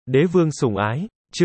Đế vương sủng ái, chương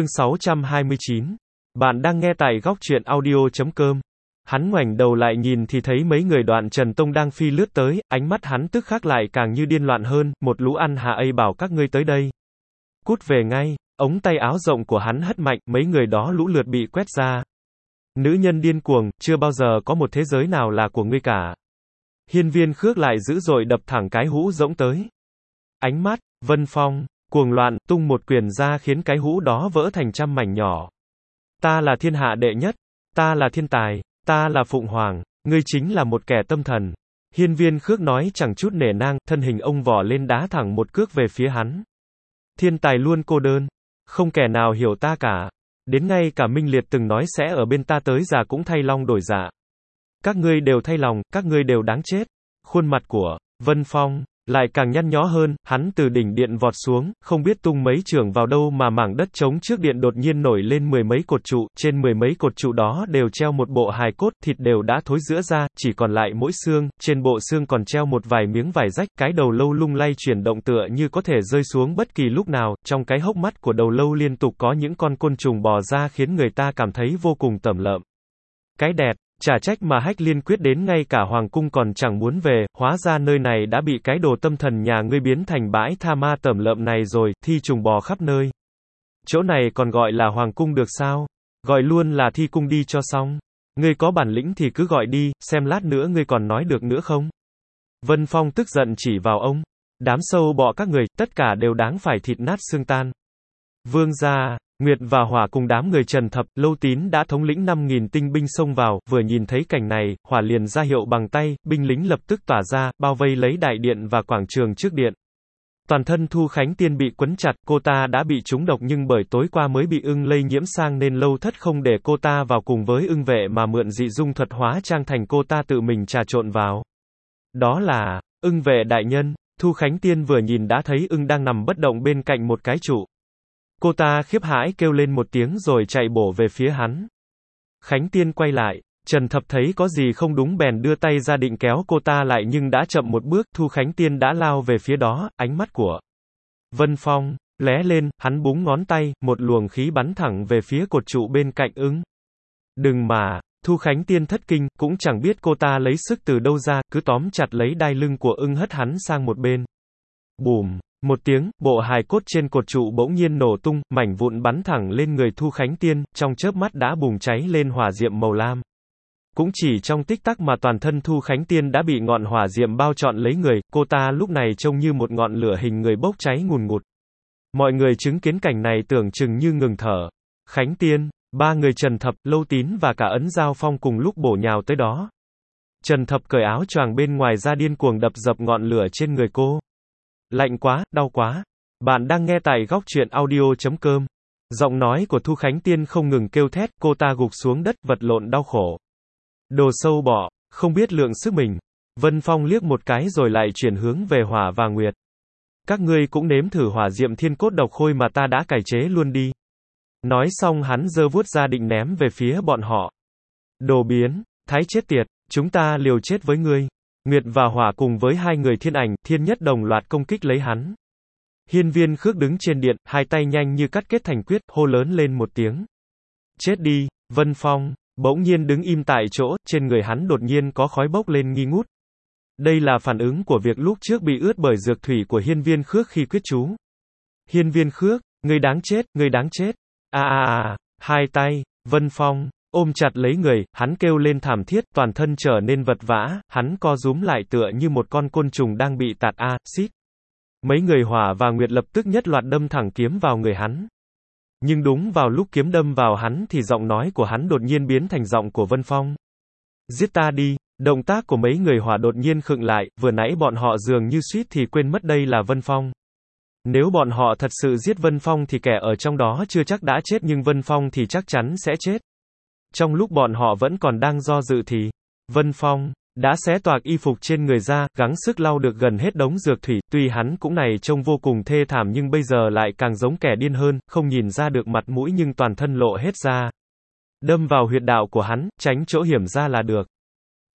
629. Bạn đang nghe tại góc truyện audio.com. Hắn ngoảnh đầu lại nhìn thì thấy mấy người Đoạn Trần Tông đang phi lướt tới, ánh mắt hắn tức khắc lại càng như điên loạn hơn, một lũ ăn hạ ấy bảo các ngươi tới đây. Cút về ngay, ống tay áo rộng của hắn hất mạnh, mấy người đó lũ lượt bị quét ra. Nữ nhân điên cuồng, chưa bao giờ có một thế giới nào là của ngươi cả. Hiên Viên Khước lại dữ dội đập thẳng cái hũ rỗng tới. Ánh mắt, Vân Phong, cuồng loạn, tung một quyền ra khiến cái hũ đó vỡ thành trăm mảnh nhỏ. Ta là thiên hạ đệ nhất, ta là thiên tài, ta là Phụng Hoàng, ngươi chính là một kẻ tâm thần. Hiên Viên Khước nói chẳng chút nể nang, thân hình ông vỏ lên đá thẳng một cước về phía hắn. Thiên tài luôn cô đơn, không kẻ nào hiểu ta cả. Đến ngay cả Minh Liệt từng nói sẽ ở bên ta tới già cũng thay long đổi dạ. Các ngươi đều thay lòng, các ngươi đều đáng chết. Khuôn mặt của Vân Phong lại càng nhăn nhó hơn, hắn từ đỉnh điện vọt xuống, không biết tung mấy chưởng vào đâu mà mảng đất trống trước điện đột nhiên nổi lên mười mấy cột trụ, trên mười mấy cột trụ đó đều treo một bộ hài cốt, thịt đều đã thối rữa ra, chỉ còn lại mỗi xương, trên bộ xương còn treo một vài miếng vải rách, cái đầu lâu lung lay chuyển động tựa như có thể rơi xuống bất kỳ lúc nào, trong cái hốc mắt của đầu lâu liên tục có những con côn trùng bò ra khiến người ta cảm thấy vô cùng tởm lợm. Cái đẹp. Chả trách mà Hách Liên quyết đến ngay cả hoàng cung còn chẳng muốn về, hóa ra nơi này đã bị cái đồ tâm thần nhà ngươi biến thành bãi tha ma tởm lợm này rồi, thi trùng bò khắp nơi. Chỗ này còn gọi là hoàng cung được sao? Gọi luôn là thi cung đi cho xong. Ngươi có bản lĩnh thì cứ gọi đi, xem lát nữa ngươi còn nói được nữa không? Vân Phong tức giận chỉ vào ông. Đám sâu bọ các người, tất cả đều đáng phải thịt nát xương tan. Vương gia, Nguyệt và Hỏa cùng đám người Trần Thập, Lâu Tín đã thống lĩnh 5.000 tinh binh xông vào, vừa nhìn thấy cảnh này, Hỏa liền ra hiệu bằng tay, binh lính lập tức tỏa ra, bao vây lấy đại điện và quảng trường trước điện. Toàn thân Thu Khánh Tiên bị quấn chặt, cô ta đã bị trúng độc nhưng bởi tối qua mới bị ưng lây nhiễm sang nên Lâu Thất không để cô ta vào cùng với ưng vệ mà mượn dị dung thuật hóa trang thành cô ta tự mình trà trộn vào. Đó là ưng vệ đại nhân. Thu Khánh Tiên vừa nhìn đã thấy ưng đang nằm bất động bên cạnh một cái trụ. Cô ta khiếp hãi kêu lên một tiếng rồi chạy bổ về phía hắn. Khánh Tiên quay lại, Trần Thập thấy có gì không đúng bèn đưa tay ra định kéo cô ta lại nhưng đã chậm một bước, Thu Khánh Tiên đã lao về phía đó, ánh mắt của Vân Phong lóe lên, hắn búng ngón tay, một luồng khí bắn thẳng về phía cột trụ bên cạnh ưng. Đừng mà, Thu Khánh Tiên thất kinh, cũng chẳng biết cô ta lấy sức từ đâu ra, cứ tóm chặt lấy đai lưng của ưng hất hắn sang một bên. Bùm. Một tiếng, bộ hài cốt trên cột trụ bỗng nhiên nổ tung, mảnh vụn bắn thẳng lên người Thu Khánh Tiên, trong chớp mắt đã bùng cháy lên hỏa diệm màu lam. Cũng chỉ trong tích tắc mà toàn thân Thu Khánh Tiên đã bị ngọn hỏa diệm bao trọn lấy người, cô ta lúc này trông như một ngọn lửa hình người bốc cháy ngùn ngụt. Mọi người chứng kiến cảnh này tưởng chừng như ngừng thở. Khánh Tiên, ba người Trần Thập, Lâu Tín và cả Ấn Giao Phong cùng lúc bổ nhào tới đó. Trần Thập cởi áo choàng bên ngoài ra điên cuồng đập dập ngọn lửa trên người cô. Lạnh quá, đau quá. Bạn đang nghe tại góc truyện audio.com. Giọng nói của Thu Khánh Tiên không ngừng kêu thét, cô ta gục xuống đất, vật lộn đau khổ. Đồ sâu bọ, không biết lượng sức mình. Vân Phong liếc một cái rồi lại chuyển hướng về Hỏa và Nguyệt. Các ngươi cũng nếm thử hỏa diệm thiên cốt độc khôi mà ta đã cải chế luôn đi. Nói xong hắn giơ vuốt ra định ném về phía bọn họ. Đồ biến, thái chết tiệt, chúng ta liều chết với ngươi. Nguyệt và Hỏa cùng với hai người thiên ảnh, thiên nhất đồng loạt công kích lấy hắn. Hiên Viên Khước đứng trên điện, hai tay nhanh như cắt kết thành quyết, hô lớn lên một tiếng. Chết đi, Vân Phong, bỗng nhiên đứng im tại chỗ, trên người hắn đột nhiên có khói bốc lên nghi ngút. Đây là phản ứng của việc lúc trước bị ướt bởi dược thủy của Hiên Viên Khước khi quyết chú. Hiên Viên Khước, ngươi đáng chết, ngươi đáng chết. Hai tay, Vân Phong ôm chặt lấy người, hắn kêu lên thảm thiết, toàn thân trở nên vật vã, hắn co rúm lại tựa như một con côn trùng đang bị tạt axit. Mấy người Hỏa và Nguyệt lập tức nhất loạt đâm thẳng kiếm vào người hắn. Nhưng đúng vào lúc kiếm đâm vào hắn thì giọng nói của hắn đột nhiên biến thành giọng của Vân Phong. Giết ta đi, động tác của mấy người Hỏa đột nhiên khựng lại, vừa nãy bọn họ dường như suýt thì quên mất đây là Vân Phong. Nếu bọn họ thật sự giết Vân Phong thì kẻ ở trong đó chưa chắc đã chết nhưng Vân Phong thì chắc chắn sẽ chết. Trong lúc bọn họ vẫn còn đang do dự thì Vân Phong đã xé toạc y phục trên người ra, gắng sức lau được gần hết đống dược thủy, tuy hắn cũng này trông vô cùng thê thảm nhưng bây giờ lại càng giống kẻ điên hơn, không nhìn ra được mặt mũi nhưng toàn thân lộ hết ra. Đâm vào huyệt đạo của hắn, tránh chỗ hiểm ra là được.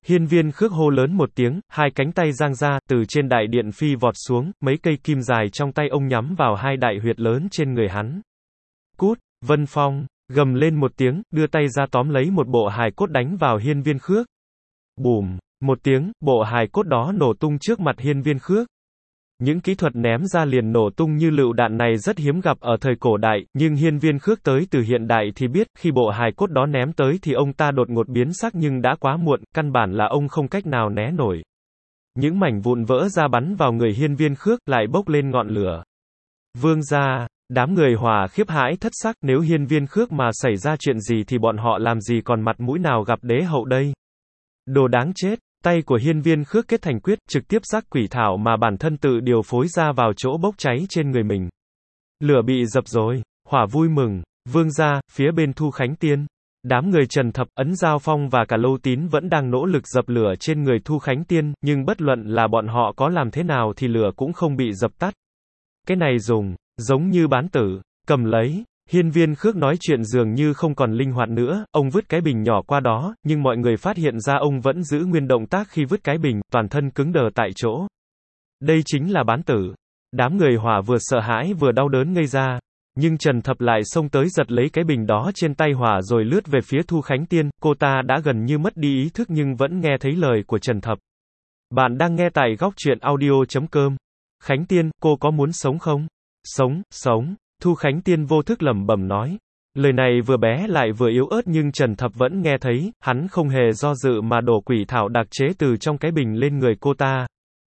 Hiên Viên Khước hô lớn một tiếng, hai cánh tay giang ra, từ trên đại điện phi vọt xuống, mấy cây kim dài trong tay ông nhắm vào hai đại huyệt lớn trên người hắn. Cút, Vân Phong, gầm lên một tiếng, đưa tay ra tóm lấy một bộ hài cốt đánh vào Hiên Viên Khước. Bùm, một tiếng, bộ hài cốt đó nổ tung trước mặt Hiên Viên Khước. Những kỹ thuật ném ra liền nổ tung như lựu đạn này rất hiếm gặp ở thời cổ đại, nhưng Hiên Viên Khước tới từ hiện đại thì biết, khi bộ hài cốt đó ném tới thì ông ta đột ngột biến sắc nhưng đã quá muộn, căn bản là ông không cách nào né nổi. Những mảnh vụn vỡ ra bắn vào người Hiên Viên Khước, lại bốc lên ngọn lửa. Vương gia, đám người Hòa khiếp hãi thất sắc, nếu Hiên Viên Khước mà xảy ra chuyện gì thì bọn họ làm gì còn mặt mũi nào gặp đế hậu đây. Đồ đáng chết. Tay của Hiên Viên Khước kết thành quyết, trực tiếp rắc quỷ thảo mà bản thân tự điều phối ra vào chỗ bốc cháy trên người mình. Lửa bị dập rồi. Hỏa vui mừng. Vương gia, phía bên Thu Khánh Tiên. Đám người Trần Thập, Ấn Giao Phong và cả Lâu Tín vẫn đang nỗ lực dập lửa trên người Thu Khánh Tiên, nhưng bất luận là bọn họ có làm thế nào thì lửa cũng không bị dập tắt. Cái này giống như bán tử. Cầm lấy. Hiên Viên Khước nói chuyện dường như không còn linh hoạt nữa, ông vứt cái bình nhỏ qua đó, nhưng mọi người phát hiện ra ông vẫn giữ nguyên động tác khi vứt cái bình, toàn thân cứng đờ tại chỗ. Đây chính là bán tử. Đám người Hỏa vừa sợ hãi vừa đau đớn ngây ra. Nhưng Trần Thập lại xông tới giật lấy cái bình đó trên tay Hỏa rồi lướt về phía Thu Khánh Tiên, cô ta đã gần như mất đi ý thức nhưng vẫn nghe thấy lời của Trần Thập. Bạn đang nghe tại góc truyện audio.com. Khánh Tiên, cô có muốn sống không? Sống. Thu Khánh Tiên vô thức lẩm bẩm nói. Lời này vừa bé lại vừa yếu ớt nhưng Trần Thập vẫn nghe thấy, hắn không hề do dự mà đổ quỷ thảo đặc chế từ trong cái bình lên người cô ta.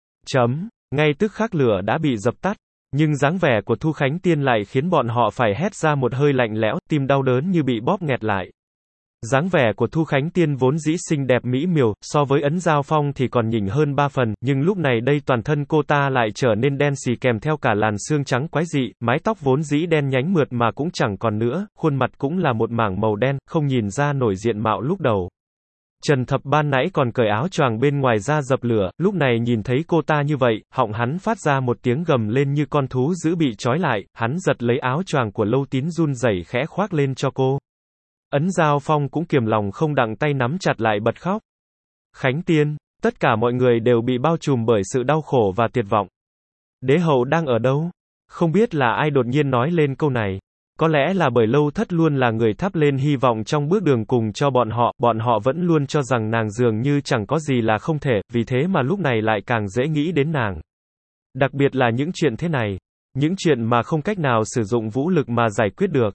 Ngay tức khắc lửa đã bị dập tắt, nhưng dáng vẻ của Thu Khánh Tiên lại khiến bọn họ phải hét ra một hơi lạnh lẽo, tim đau đớn như bị bóp nghẹt lại. Dáng vẻ của Thu Khánh Tiên vốn dĩ xinh đẹp mỹ miều, so với Ấn Giao Phong thì còn nhỉnh hơn 3 phần, nhưng lúc này đây toàn thân cô ta lại trở nên đen xì kèm theo cả làn xương trắng quái dị, mái tóc vốn dĩ đen nhánh mượt mà cũng chẳng còn nữa, khuôn mặt cũng là một mảng màu đen, không nhìn ra nổi diện mạo lúc đầu. Trần Thập ban nãy còn cởi áo choàng bên ngoài ra dập lửa, lúc này nhìn thấy cô ta như vậy, họng hắn phát ra một tiếng gầm lên như con thú dữ bị trói lại, hắn giật lấy áo choàng của Lâu Tín run rẩy khẽ khoác lên cho cô. Ấn Giao Phong cũng kiềm lòng không đặng tay nắm chặt lại bật khóc. Khánh Tiên, tất cả mọi người đều bị bao trùm bởi sự đau khổ và tuyệt vọng. Đế hậu đang ở đâu? Không biết là ai đột nhiên nói lên câu này. Có lẽ là bởi Lâu Thất luôn là người thắp lên hy vọng trong bước đường cùng cho bọn họ vẫn luôn cho rằng nàng dường như chẳng có gì là không thể, vì thế mà lúc này lại càng dễ nghĩ đến nàng. Đặc biệt là những chuyện thế này. Những chuyện mà không cách nào sử dụng vũ lực mà giải quyết được.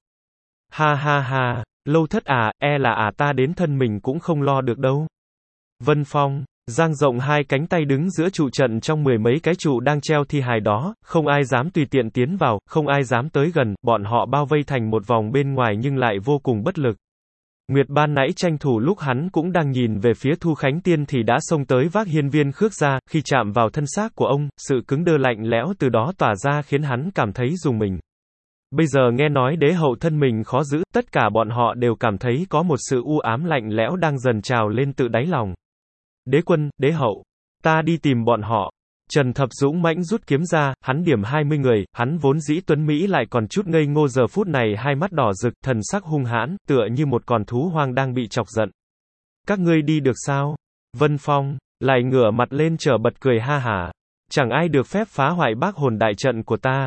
Ha. Lâu Thất à, e là ta đến thân mình cũng không lo được đâu. Vân Phong, dang rộng hai cánh tay đứng giữa trụ trận trong 10 mấy cái trụ đang treo thi hài đó, không ai dám tùy tiện tiến vào, không ai dám tới gần, bọn họ bao vây thành một vòng bên ngoài nhưng lại vô cùng bất lực. Nguyệt ban nãy tranh thủ lúc hắn cũng đang nhìn về phía Thu Khánh Tiên thì đã xông tới vác Hiên Viên Khước ra, khi chạm vào thân xác của ông, sự cứng đơ lạnh lẽo từ đó tỏa ra khiến hắn cảm thấy rùng mình. Bây giờ nghe nói đế hậu thân mình khó giữ, tất cả bọn họ đều cảm thấy có một sự u ám lạnh lẽo đang dần trào lên tự đáy lòng. Đế quân, đế hậu, ta đi tìm bọn họ. Trần Thập dũng mãnh rút kiếm ra, hắn điểm 20 người, hắn vốn dĩ tuấn Mỹ lại còn chút ngây ngô giờ phút này hai mắt đỏ rực, thần sắc hung hãn, tựa như một con thú hoang đang bị chọc giận. Các ngươi đi được sao? Vân Phong, lại ngửa mặt lên trở bật cười ha hả. Chẳng ai được phép phá hoại bác hồn đại trận của ta.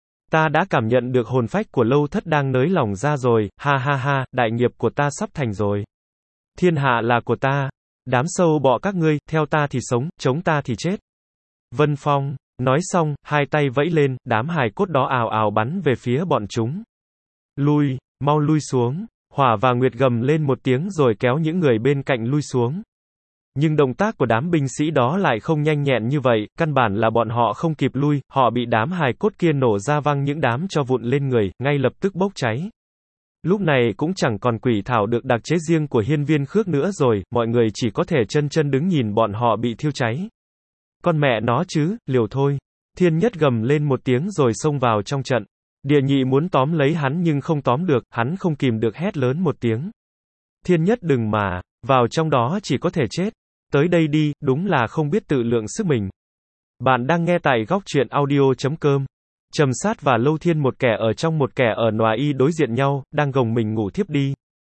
Ta đã cảm nhận được hồn phách của Lâu Thất đang nới lỏng ra rồi, ha, đại nghiệp của ta sắp thành rồi. Thiên hạ là của ta. Đám sâu bọ các ngươi, theo ta thì sống, chống ta thì chết. Vân Phong, nói xong, hai tay vẫy lên, đám hài cốt đó ào ào bắn về phía bọn chúng. Lui, mau lui xuống. Hỏa và Nguyệt gầm lên một tiếng rồi kéo những người bên cạnh lui xuống. Nhưng động tác của đám binh sĩ đó lại không nhanh nhẹn như vậy, căn bản là bọn họ không kịp lui, họ bị đám hài cốt kia nổ ra văng những đám tro vụn lên người, ngay lập tức bốc cháy. Lúc này cũng chẳng còn quỷ thảo được đặc chế riêng của Hiên Viên Khước nữa rồi, mọi người chỉ có thể chân đứng nhìn bọn họ bị thiêu cháy. Con mẹ nó chứ, liều thôi. Thiên Nhất gầm lên một tiếng rồi xông vào trong trận. Địa Nhị muốn tóm lấy hắn nhưng không tóm được, hắn không kìm được hét lớn một tiếng. Thiên Nhất đừng mà, vào trong đó chỉ có thể chết. Tới đây đi, đúng là không biết tự lượng sức mình. Bạn đang nghe tại góc truyện audio.com. Trầm Sát và Lâu Thiên một kẻ ở trong một kẻ ở nòa y đối diện nhau, đang gồng mình ngủ thiếp đi.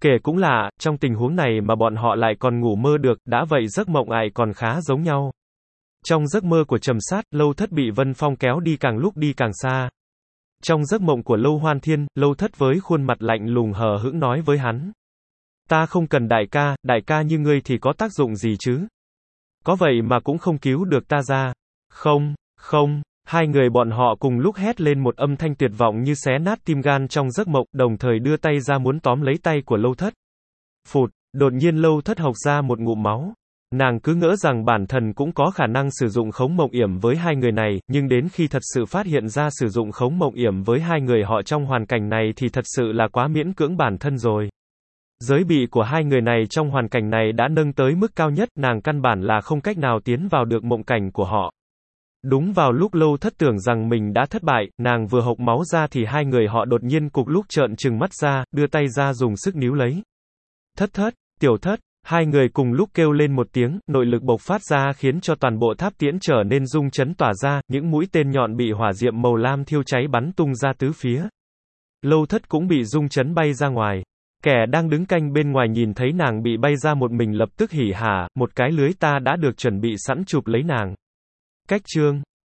Kể cũng lạ, trong tình huống này mà bọn họ lại còn ngủ mơ được, đã vậy giấc mộng ai còn khá giống nhau. Trong giấc mơ của Trầm Sát, Lâu Thất bị Vân Phong kéo đi càng lúc đi càng xa. Trong giấc mộng của Lâu Hoan Thiên, Lâu Thất với khuôn mặt lạnh lùng hờ hững nói với hắn. Ta không cần đại ca như ngươi thì có tác dụng gì chứ? Có vậy mà cũng không cứu được ta ra. Không, không, hai người bọn họ cùng lúc hét lên một âm thanh tuyệt vọng như xé nát tim gan trong giấc mộng, đồng thời đưa tay ra muốn tóm lấy tay của Lâu Thất. Phụt, đột nhiên Lâu Thất hộc ra một ngụm máu. Nàng cứ ngỡ rằng bản thân cũng có khả năng sử dụng khống mộng yểm với hai người này, nhưng đến khi thật sự phát hiện ra sử dụng khống mộng yểm với hai người họ trong hoàn cảnh này thì thật sự là quá miễn cưỡng bản thân rồi. Giới bị của hai người này trong hoàn cảnh này đã nâng tới mức cao nhất, nàng căn bản là không cách nào tiến vào được mộng cảnh của họ. Đúng vào lúc Lâu Thất tưởng rằng mình đã thất bại, nàng vừa hộc máu ra thì hai người họ đột nhiên cục lúc trợn trừng mắt ra, đưa tay ra dùng sức níu lấy. Thất, Tiểu Thất, hai người cùng lúc kêu lên một tiếng, nội lực bộc phát ra khiến cho toàn bộ tháp tiễn trở nên rung chấn tỏa ra, những mũi tên nhọn bị hỏa diệm màu lam thiêu cháy bắn tung ra tứ phía. Lâu Thất cũng bị rung chấn bay ra ngoài. Kẻ đang đứng canh bên ngoài nhìn thấy nàng bị bay ra một mình lập tức hỉ hả, một cái lưới ta đã được chuẩn bị sẵn chụp lấy nàng. Cách chương